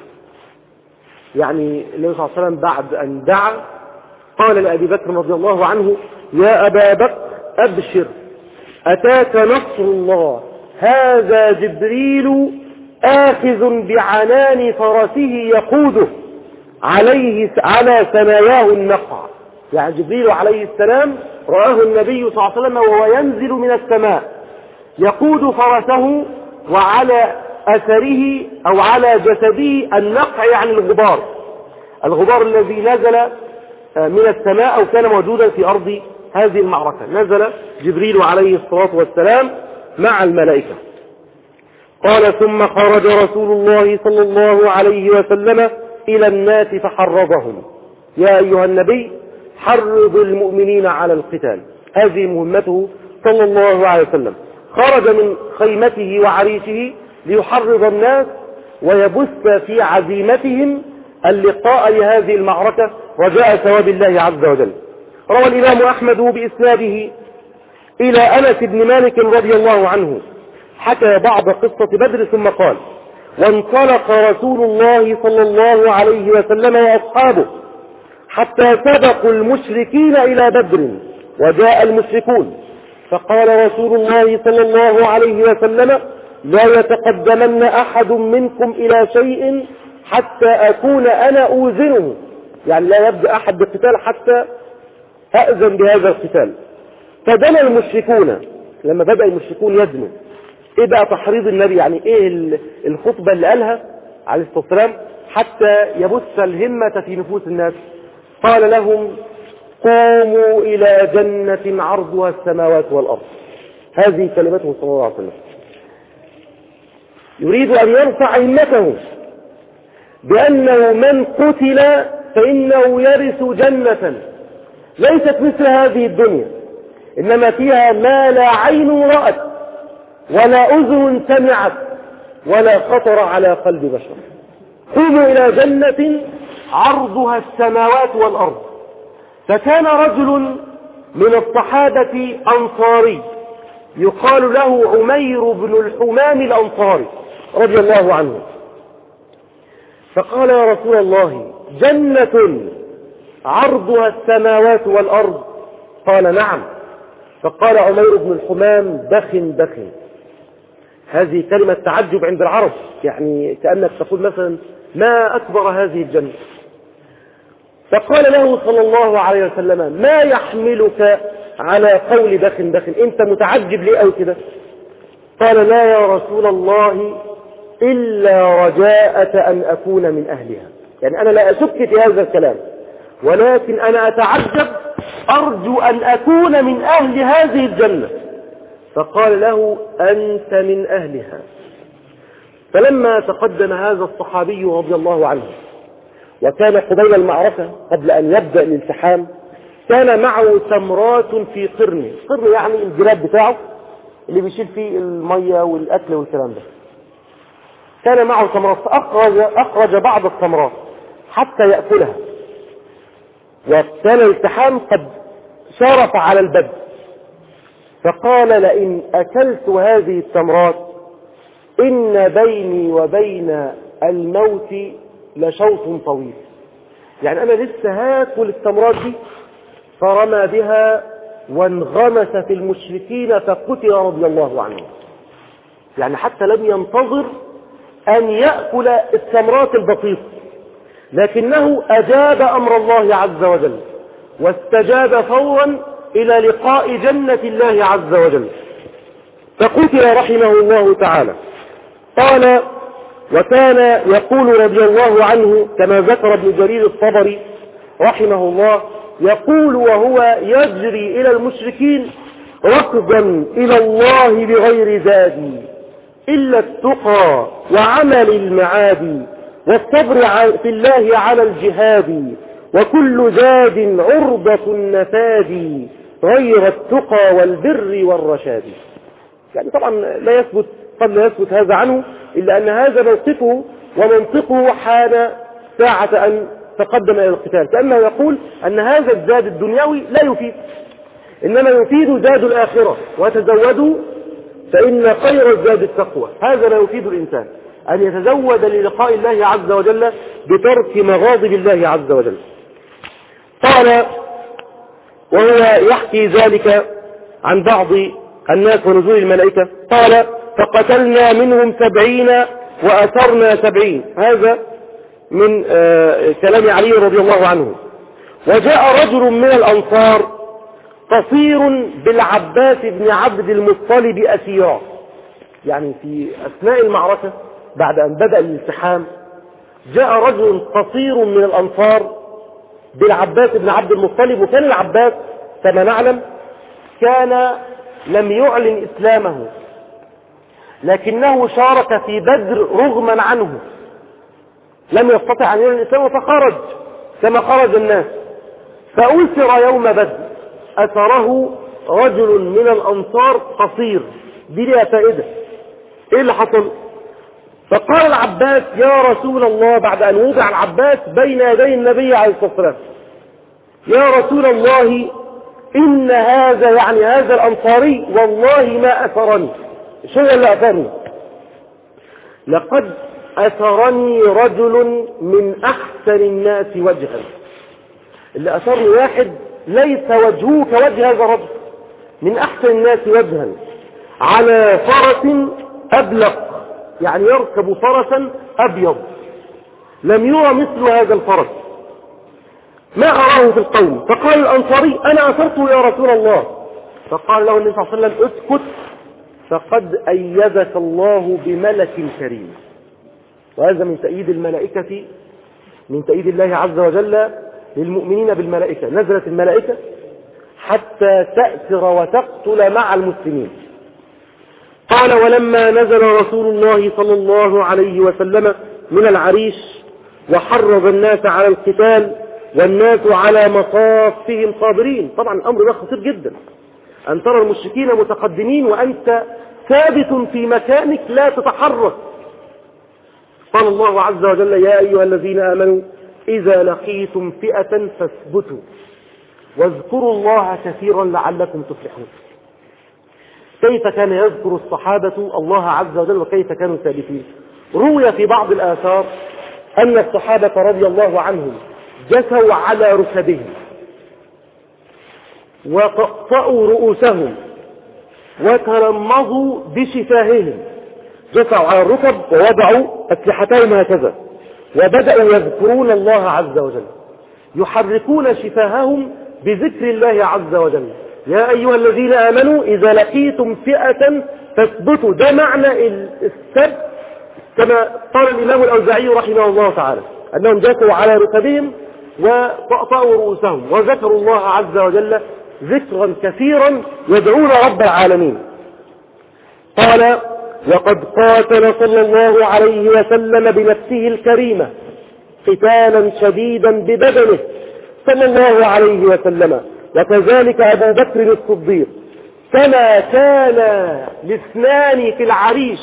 يعني النبي صلى الله عليه وسلم بعد أن دعا قال لأبي بكر رضي الله عنه يا أبا بكر أبشر أتاك نصر الله، هذا جبريل آخذ بعنان فرسه يقوده عليه على ثناياه النقع. يعني جبريل عليه السلام رآه النبي صلى الله عليه وسلم وهو ينزل من السماء يقود فرسه وعلى أثره أو على جسده النقع، يعني الغبار، الغبار الذي نزل من السماء أو كان موجودا في أرض هذه المعركة. نزل جبريل عليه الصلاة والسلام مع الملائكة. قال ثم خرج رسول الله صلى الله عليه وسلم إلى الناس فحرضهم. يا أيها النبي حرض المؤمنين على القتال. هذه مهمته صلى الله عليه وسلم. خرج من خيمته وعريشه ليحرض الناس ويبث في عزيمتهم اللقاء لهذه المعركة رجاء ثواب الله عز وجل. روى الإمام أحمد بإسناده إلى أنس بن مالك رضي الله عنه حكى بعض قصة بدر ثم قال: وانطلق رسول الله صلى الله عليه وسلم وأصحابه حتى سبقوا المشركين إلى بدر وجاء المشركون، فقال رسول الله صلى الله عليه وسلم: لا يتقدمن أحد منكم إلى شيء حتى أكون أنا أوزنه، يعني لا يبدأ أحد بالقتال حتى أأذن بهذا القتال. فدنا المشركون، لما بدأ المشركون يدنوا. إيه بقى تحريض النبي؟ يعني إيه الخطبة اللي قالها عليه الصلاة والسلام حتى يبث الهمة في نفوس الناس؟ قال لهم: قوموا إلى جنة عرضها السماوات والأرض. هذه كلمته صلى الله عليه وسلم، يريد أن يرفع همته بأنه من قتل فإنه يرث جنة ليست مثل هذه الدنيا، إنما فيها ما لا عين رأت ولا أذن سمعت ولا خطر على قلب بشر. قوموا إلى جنة عرضها السماوات والأرض. فكان رجل من الصحابة أنصاري يقال له عمير بن الحمام الأنصاري رضي الله عنه، فقال: يا رسول الله، جنة عرضها السماوات والأرض؟ قال: نعم. فقال عمير بن الحمام: بخ بخ. هذه كلمة تعجب عند العرب، يعني كأنك تقول مثلا: ما أكبر هذه الجنة. فقال له صلى الله عليه وسلم: ما يحملك على قول بخ بخ؟ انت متعجب ليه أو كده؟ قال: لا يا رسول الله، إلا رجاءة أن أكون من أهلها. يعني أنا لا أشك في هذا الكلام، ولكن أنا أتعجب، أرجو أن أكون من أهل هذه الجنة. فقال له: أنت من أهلها. فلما تقدم هذا الصحابي رضي الله عنه وكان قبيل المعركة قبل أن يبدأ الالتحام، كان معه تمرات في قرن. قرن يعني الجراب بتاعه اللي بيشيل فيه المية والأكل والكلام ده. كان معه تمرات، فأخرج أخرج بعض التمرات حتى يأكلها، وكان الالتحام قد شارف على البدء. فقال: لئن أكلت هذه التمرات إن بيني وبين الموت لشوط طويل. يعني أنا لسه هاكل التمرات دي. فرمى بها وانغمس في المشركين فقتل رضي الله عنه. يعني حتى لم ينتظر أن يأكل التمرات البسيطة، لكنه أجاب أمر الله عز وجل واستجاب فورا إلى لقاء جنة الله عز وجل، فقتل رحمه الله تعالى. قال: وكان يقول رضي الله عنه كما ذكر ابن جرير الطبري رحمه الله، يقول وهو يجري إلى المشركين: ركضا إلى الله بغير زادي إلا التقى وعمل المعاد، والصبر في الله على الجهاد، وكل زاد عرضة النفاد غير التقى والبر والرشاد. يعني طبعا لا يثبت، قد لا يثبت هذا عنه، إلا أن هذا موقفه ومنطقه حان ساعة أن تقدم إلى القتال، كأنه يقول أن هذا الزاد الدنيوي لا يفيد، إنما يفيد زاد الآخرة، وتزودوا فإن خير الزاد التقوى. هذا لا يفيد الإنسان أن يتزود للقاء الله عز وجل بترك مغاضب الله عز وجل. قال وهو يحكي ذلك عن بعض الناس ونزول الملائكة، قال: فقتلنا منهم سبعين وأسرنا سبعين. هذا من آه كلام علي رضي الله عنه. وجاء رجل من الأنصار قصير بالعباس بن عبد المطلب أسيرا. يعني في أثناء المعركة بعد أن بدأ الالتحام جاء رجل قصير من الأنصار بالعباس بن عبد المطلب. وكان العباس كما نعلم كان لم يعلن إسلامه، لكنه شارك في بدر رغما عنه، لم يستطع أن يعلن إسلامه فخرج كما خرج الناس. فأسر يوم بدر، أسره رجل من الأنصار قصير. دي لها فائدة. إيه اللي حصل؟ فقال العباس يا رسول الله، بعد أن وضع العباس بين يدي النبي عليه الصلاة والسلام، يا رسول الله إن هذا يعني هذا الأنصاري والله ما أثرني. شو اللي أثرني؟ لقد أثرني رجل من أحسن الناس وجها. اللي أثرني واحد ليس وجهه كوجه هذا الرجل، من أحسن الناس وجها، على فرس أبلق، يعني يركب فرسا أبيض لم يرى مثل هذا الفرس، ما أراه في القوم. فقال الأنصاري أنا أثرته يا رسول الله. فقال له النبي صلى الله عليه وسلم اسكت، فقد أيدك الله بملك كريم. وهذا من تأييد الملائكة، من تأييد الله عز وجل للمؤمنين بالملائكة. نزلت الملائكة حتى تأثر وتقتل مع المسلمين. قال ولما نزل رسول الله صلى الله عليه وسلم من العريش وحرض الناس على القتال والناس على مصافهم صابرين. طبعا الأمر ده خطير جدا، أن ترى المشركين متقدمين وأنت ثابت في مكانك لا تتحرك. قال الله عز وجل يا أيها الذين آمنوا إذا لقيتم فئة فاثبتوا واذكروا الله كثيرا لعلكم تفلحون. كيف كان يذكر الصحابة الله عز وجل وكيف كانوا ثابتين؟ روي في بعض الآثار أن الصحابة رضي الله عنهم جثوا على ركبهم وطأطأوا رؤوسهم وتلمظوا بشفاههم. جثوا على الركب ووضعوا أسلحتهم هكذا وبدأوا يذكرون الله عز وجل، يحركون شفاههم بذكر الله عز وجل. يا أيها الذين آمنوا إذا لقيتم فئة فاثبتوا. ده معنى السبت كما قال الإمام الأوزاعي رحمه الله تعالى، أنهم جثوا على ركبهم وطأطأوا رؤوسهم وذكروا الله عز وجل ذكرا كثيرا يدعون رب العالمين. قال وقد قاتل صلى الله عليه وسلم بنفسه الكريمة قتالا شديدا ببدنه صلى الله عليه وسلم، وكذلك أبو بكر الصديق، كما كان الاثنان في العريش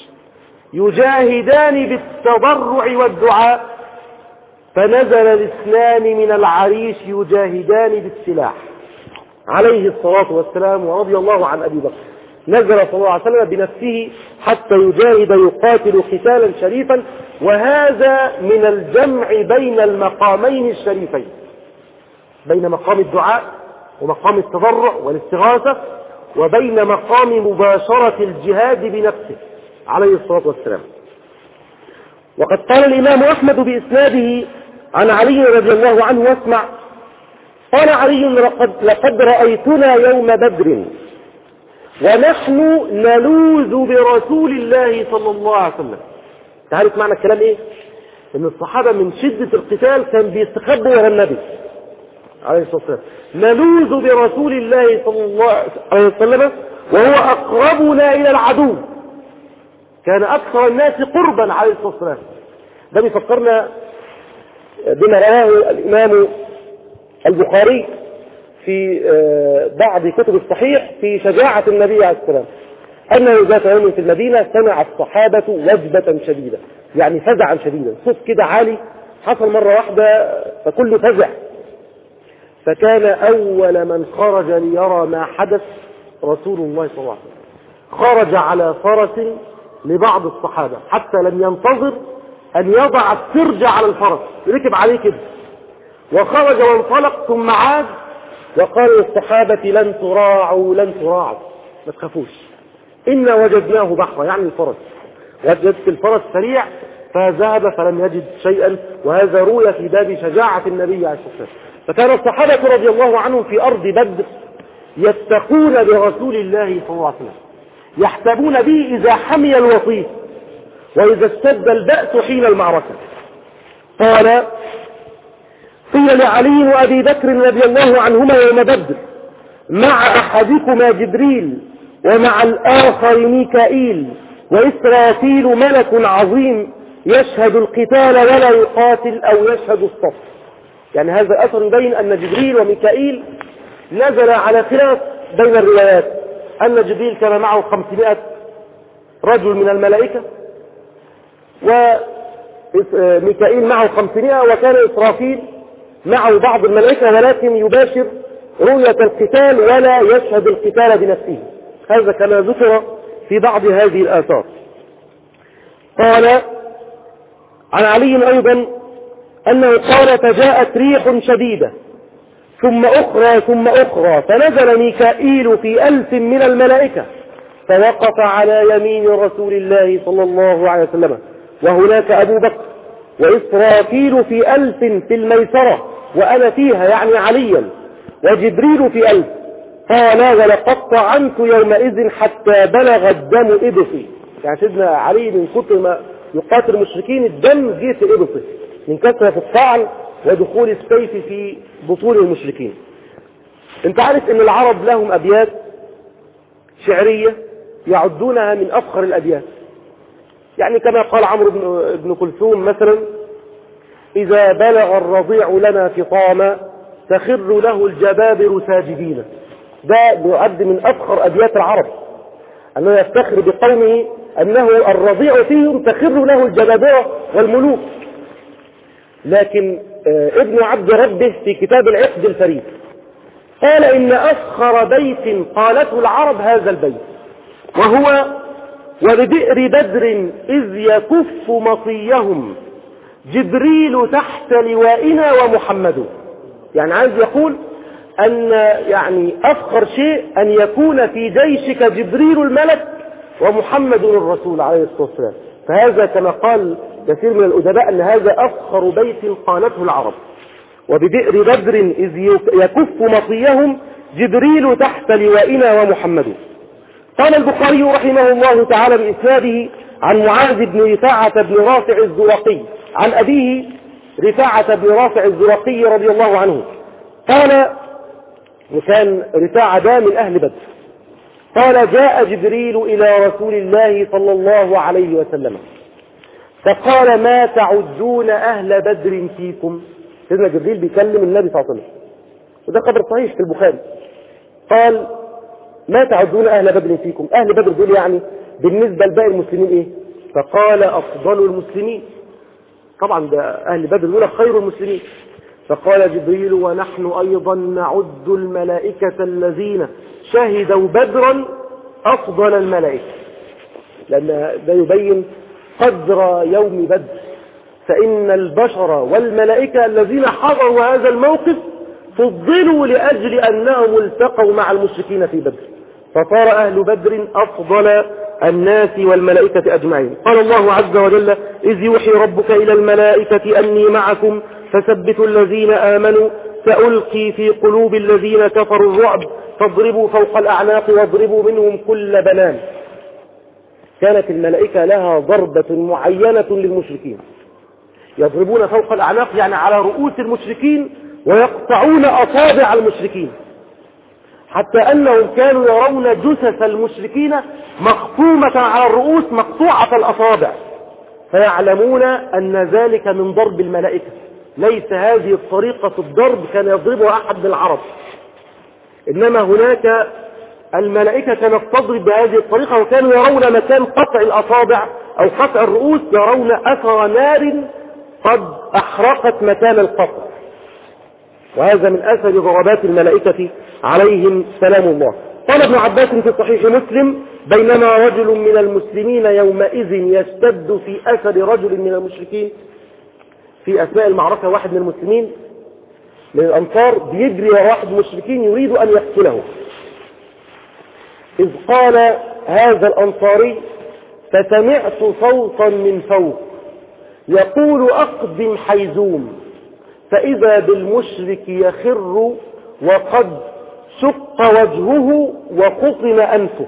يجاهدان بالتضرع والدعاء، فنزل الاثنان من العريش يجاهدان بالسلاح عليه الصلاة والسلام. ورضي الله عن أبي بكر، نزل صلى الله عليه وسلم بنفسه حتى يجاهد يقاتل قتالا شريفا. وهذا من الجمع بين المقامين الشريفين، بين مقام الدعاء ومقام التضرع والاستغاثة وبين مقام مباشرة الجهاد بنفسه عليه الصلاة والسلام. وقد قال الإمام أحمد بإسناده عن علي رضي الله عنه واسمع، قال علي لقد, لقد رأيتنا يوم بدر ونحن نلوذ برسول الله صلى الله عليه وسلم. تعرف معنى الكلام ايه؟ ان الصحابة من شدة القتال كان بيستخبوا ورا النبي عليه الصلاة والسلام. نلوذ برسول الله صلى الله عليه وسلم وهو أقربنا إلى العدو، كان أكثر الناس قربا عليه الصلاة والسلام. ده بيفكرنا بما رواه الإمام البخاري في بعض كتب الصحيح في شجاعة النبي عليه السلام، أنه ذات يوم في المدينة سمع الصحابة وجبة شديدة، يعني فزعا شديدا، صوت كده عالي حصل مرة واحدة فكله فزع. فكان أول من خرج ليرى ما حدث رسول الله صلى الله عليه وسلم، خرج على فرس لبعض الصحابة حتى لم ينتظر أن يضع السرج على الفرس، ركب عليه كده وخرج وانطلق ثم عاد وقال للصحابة لن تراعوا لن تراعوا، ما تخافوش، إنا وجدناه بحرا، يعني الفرس، وجدت الفرس سريع فذهب فلم يجد شيئا. وهذا روي في باب شجاعة النبي عليه الصلاة والسلام. فكان الصحابة رضي الله عنهم في أرض بدر يتقون برسول الله صلى الله عليه وسلم، يحسبون به إذا حمي الوطيس وإذا اشتد البأس حين المعركة. قال قيل لعلي وأبي بكر رضي الله عنهما يوم بدر: مع أحدكما جبريل ومع الآخر ميكائيل وإسرافيل ملك عظيم يشهد القتال ولا يقاتل أو يشهد الصف. يعني هذا الأثر يبين أن جبريل وميكائيل نزل على خلاف بين الروايات، أن جبريل كان معه خمسمائة رجل من الملائكة، وميكائيل معه خمسمائة، وكان إسرافيل معه بعض الملائكة ولكن يباشر رؤية القتال ولا يشهد القتال بنفسه. هذا كما ذكر في بعض هذه الآثار. قال عن علي أيضا أنه قال: فجاءت ريح شديدة ثم أخرى ثم أخرى، فنزل ميكائيل في ألف من الملائكة فوقف على يمين رسول الله صلى الله عليه وسلم، وهناك أبو بكر، وإسرافيل في ألف في الميسرة وأنا فيها، يعني عليا، وجبريل في ألف. قال: ولقد طعنت يومئذ حتى بلغ الدم إبطي. يعني سيدنا علي من كتر ما يقاتل المشركين الدم جه في إبطه من كثرة الطعن ودخول السيف في بطون المشركين. انت عارف ان العرب لهم أبيات شعرية يعدونها من أفخر الأبيات، يعني كما قال عمرو بن كلثوم مثلا: إذا بلغ الرضيع لنا فطاما تخر له الجبابر ساجدين. ده يعد من أفخر أبيات العرب، أنه يفتخر بقومه أنه الرضيع فيهم تخر له الجبابرة والملوك. لكن ابن عبد ربه في كتاب العقد الفريد قال: إن أفخر بيت قالته العرب هذا البيت، وهو: وببئر بدر إذ يكف مطيهم جبريل تحت لوائنا ومحمد. يعني عايز يقول أن يعني أفخر شيء أن يكون في جيشك جبريل الملك ومحمد الرسول عليه الصلاة والسلام. فهذا كما قال كثير من الأدباء أن هذا أفخر بيت قالته العرب. وببئر بدر إذ يكف مطيهم جبريل تحت لوائنا ومحمد. قال البخاري رحمه الله تعالى بإسناده عن معاذ بن رفاعة بن رافع الزرقي عن أبيه رفاعة بن رافع الزرقي رضي الله عنه قال، وكان رفاعة ده من أهل بدر، قال: جاء جبريل إلى رسول الله صلى الله عليه وسلم فقال: ما تعدون أهل بدر فيكم؟ سيدنا جبريل بيكلم النبي صلى الله عليه وسلم، وده خبر صحيح في البخاري. قال: ما تعدون أهل بدر فيكم؟ أهل بدر دول يعني بالنسبة لباقي المسلمين إيه؟ فقال: أفضل المسلمين. طبعا ده أهل بدر دول خير المسلمين. فقال جبريل: ونحن أيضا نعد الملائكة الذين شهدوا بدرا أفضل الملائكة، لأن ده يبين قدر يوم بدر، فإن البشر والملائكة الذين حضروا هذا الموقف فضلوا لأجل أنهم التقوا مع المشركين في بدر، فصار أهل بدر أفضل الناس والملائكة أجمعين. قال الله عز وجل: إذ يوحي ربك إلى الملائكة أني معكم فثبتوا الذين آمنوا سألقي في قلوب الذين كفروا الرعب فاضربوا فوق الأعناق واضربوا منهم كل بنان. كانت الملائكة لها ضربة معينة للمشركين، يضربون فوق الأعناق يعني على رؤوس المشركين ويقطعون أصابع المشركين، حتى أنهم كانوا يرون جثث المشركين مخطومة على الرؤوس مقطوعة الأصابع، فيعلمون أن ذلك من ضرب الملائكة. ليس هذه الطريقة الضرب كان يضربها أحد من العرب، إنما هناك الملائكة كانت تضرب بهذه الطريقة، وكانوا يرون مكان قطع الأصابع أو قطع الرؤوس يرون أثر نار قد أحرقت مكان القطع، وهذا من أثر ضربات الملائكة عليهم سلام الله. قال ابن عباس في صحيح مسلم: بينما رجل من المسلمين يومئذ يشتد في أثر رجل من المشركين، في أثناء المعركة واحد من المسلمين من الأنصار بيجري واحد من المشركين يريد أن يقتله، إذ قال هذا الأنصاري: فسمعت صوتا من فوق يقول: أقدم حيزوم، فإذا بالمشرك يخر وقد شق وجهه وقطم أنفه.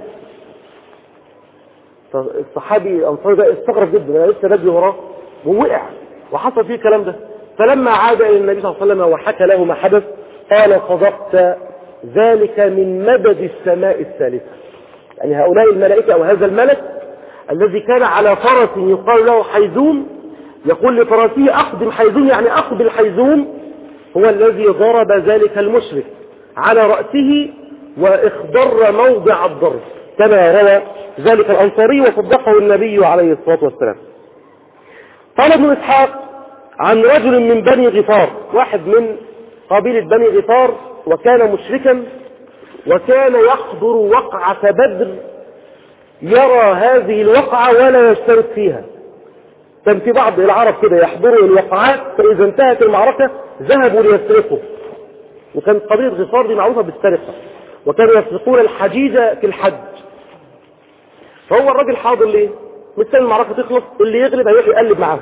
الصحابي الأنصاري ده استغرب جدا، أنا لسه بجري وراه ووقع وحصل فيه الكلام ده، فلما عاد إلى النبي صلى الله عليه وسلم وحكى له ما حدث قال صدقت، ذلك من مدد السماء الثالثة. يعني هؤلاء الملائكة أو هذا الملك الذي كان على فرس يقال له حيزوم يقول لفرسه أقدم حيزوم، يعني أقبل حيزوم، هو الذي ضرب ذلك المشرك على رأسه واخضر موضع الضرب كما روى ذلك الأنصاري وصدقه النبي عليه الصلاة والسلام. قال ابن إسحاق عن رجل من بني غفار، واحد من قبيلة بني غفار وكان مشركا وكان يحضر وقعة بدر، يرى هذه الوقعة ولا يشترك فيها. كان في بعض العرب كده يحضروا الوقعات، فإذا انتهت المعركة ذهبوا ليسرقوا، وكان قبيلة غفار دي معروفة بالسرقة، وكانوا يسرقون الحجيج في الحج. فهو الراجل حاضر ليه؟ مستني المعركة تخلص، اللي يغلب هيروح يقلب معاه،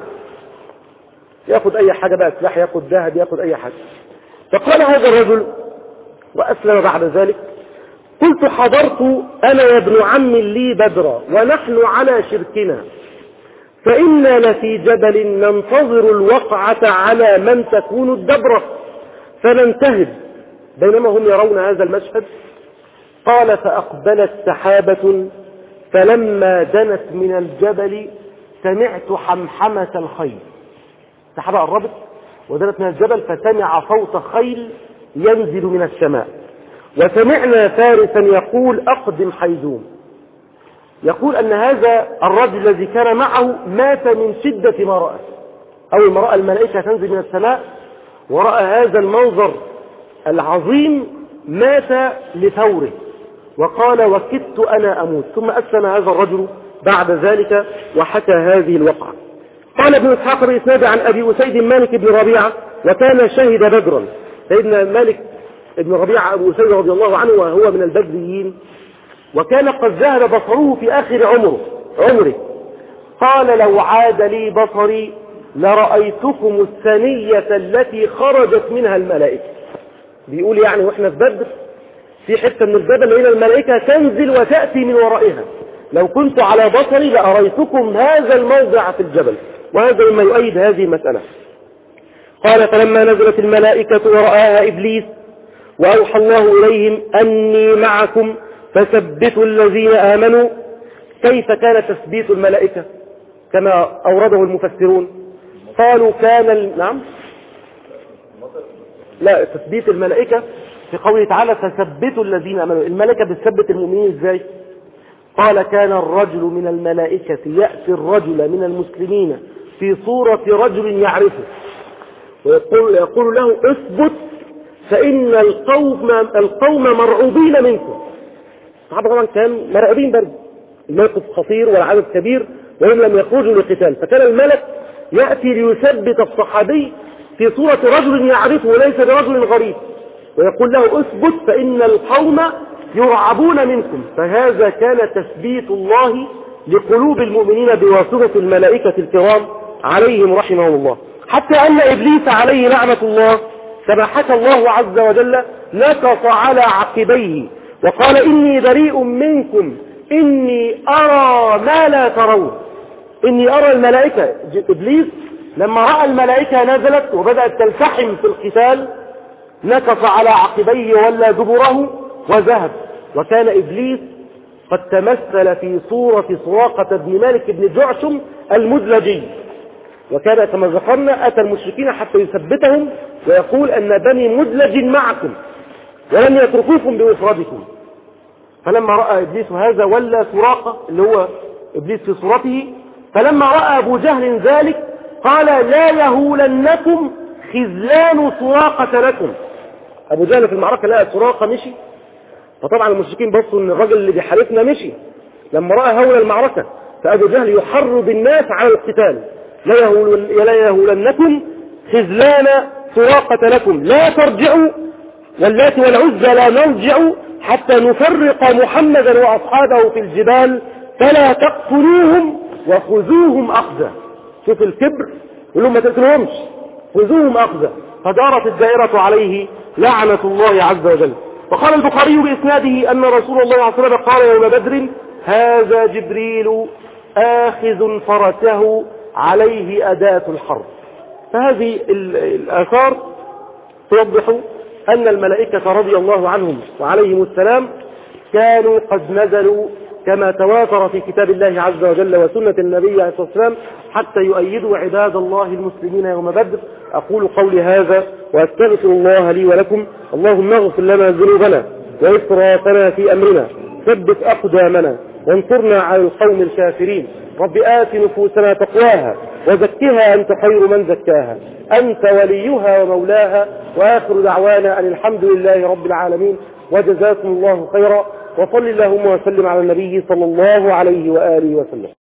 ياخد أي حاجة بقى، سلاح، ياخد ذهب، ياخد أي حاجة. فقال هذا الرجل وأسلم بعد ذلك: قلت حضرت أنا وابن عم لي بدرا ونحن على شركنا، فإنا لفي جبل ننتظر الوقعة على من تكون الدبرة فننتهب بينما هم يرون هذا المشهد. قال: فأقبلت سحابة فلما دنت من الجبل سمعت حمحمة الخيل. سحابة قربت ودنت من الجبل فسمع صوت خيل ينزل من السماء، وسمعنا فارسا يقول: أقدم حيزوم. يقول أن هذا الرجل الذي كان معه مات من شدة ما رأى. أول ما رأى الملائكة تنزل من السماء ورأى هذا المنظر العظيم مات لثوره، وقال: وكدت أنا أموت. ثم أسلم هذا الرجل بعد ذلك وحكى هذه الوقعة. قال ابن إسحاق بإسناد عن أبي أسيد مالك بن ربيعة وكان شهد بدرا. سيدنا مالك بن ربيعة أبو أسيد رضي الله عنه وهو من البدريين، وكان قد ذهب بصره في آخر عمره عمره قال: لو عاد لي بصري لرأيتكم الثنية التي خرجت منها الملائكة. بيقول يعني واحنا في بدر في حتة من الجبل لقينا الملائكة تنزل وتأتي من ورائها، لو كنت على بصري لأريتكم هذا الموضع في الجبل. وهذا مما يؤيد هذه المسألة. قال: فلما نزلت الملائكة ورآها إبليس وأوحى الله إليهم أني معكم فثبتوا الذين آمنوا. كيف كان تثبيت الملائكة كما أورده المفسرون؟ قالوا كان ال... نعم لا تثبيت الملائكة في قوله تعالى فثبتوا الذين آمنوا. الملائكة بتثبت المؤمنين ازاي؟ قال: كان الرجل من الملائكة يأتي الرجل من المسلمين في صورة رجل يعرفه ويقول يقول له: اثبت فإن القوم القوم مرعوبين منكم. الصحابة طبعا كان مرعوبين برضه، الموقف خطير والعدد كبير وهم لم يخرجوا للقتال، فكان الملك يأتي ليثبت الصحابي في صورة رجل يعرفه وليس برجل غريب، ويقول له: اثبت فإن القوم يرعبون منكم. فهذا كان تثبيت الله لقلوب المؤمنين بواسطة الملائكة الكرام عليهم رحمهم الله. حتى أن إبليس عليه لعنة الله كما حكى الله عز وجل نكص على عقبيه وقال: إني بريء منكم إني أرى ما لا ترون. إني أرى الملائكة. إبليس لما رأى الملائكة نزلت وبدأت تلتحم في القتال نكص على عقبيه وولى دبره وذهب. وكان إبليس قد تمثل في صورة سراقة بن مالك بن جعشم المدلجي، وكان كما ذكرنا أتى المشركين حتى يثبتهم ويقول أن بني مدلج معكم ولن يتركوكم بمفردكم. فلما رأى إبليس هذا ولى سراقة اللي هو إبليس في صورته. فلما رأى أبو جهل ذلك قال: لا يهولنكم خذلان سراقة لكم. أبو جهل في المعركة لقى سراقة مشي، فطبعا المشركين بصوا ان الراجل اللي بيحاربنا مشي لما رأى هول المعركة، فأبو جهل يحرض الناس على القتال: لا يهول لا يهولنكم خذلان سراقة لكم، لا ترجعوا واللات والعزى لا نرجع حتى نفرق محمدا وأصحابه في الجبال فلا تقتلوهم وخذوهم أخذا. شوف الكبر، يقول لهم ما تقتلوهمش، خذوهم أخذا. فدارت الدائرة عليه لعنة الله عز وجل. وقال البخاري بإسناده أن رسول الله صلى الله عليه وسلم قال يوم بدر: هذا جبريل آخذ فرسه عليه أداة الحرب. فهذه الآثار توضح أن الملائكة رضي الله عنهم وعليهم السلام كانوا قد نزلوا كما تواتر في كتاب الله عز وجل وسنة النبي عليه الصلاة والسلام حتى يؤيدوا عباد الله المسلمين يوم بدر. أقول قولي هذا وأستغفر الله لي ولكم. اللهم اغفر لنا ذنوبنا وإسرافنا في أمرنا، ثبت أقدامنا وانصرنا على القوم الكافرين. رب آت نفوسنا تقواها وزكها أنت خير من زكاها، أنت وليها ومولاها. وآخر دعوانا أن الحمد لله رب العالمين، وجزاكم الله خيرا، وصل اللهم وسلم على النبي صلى الله عليه وآله وسلم.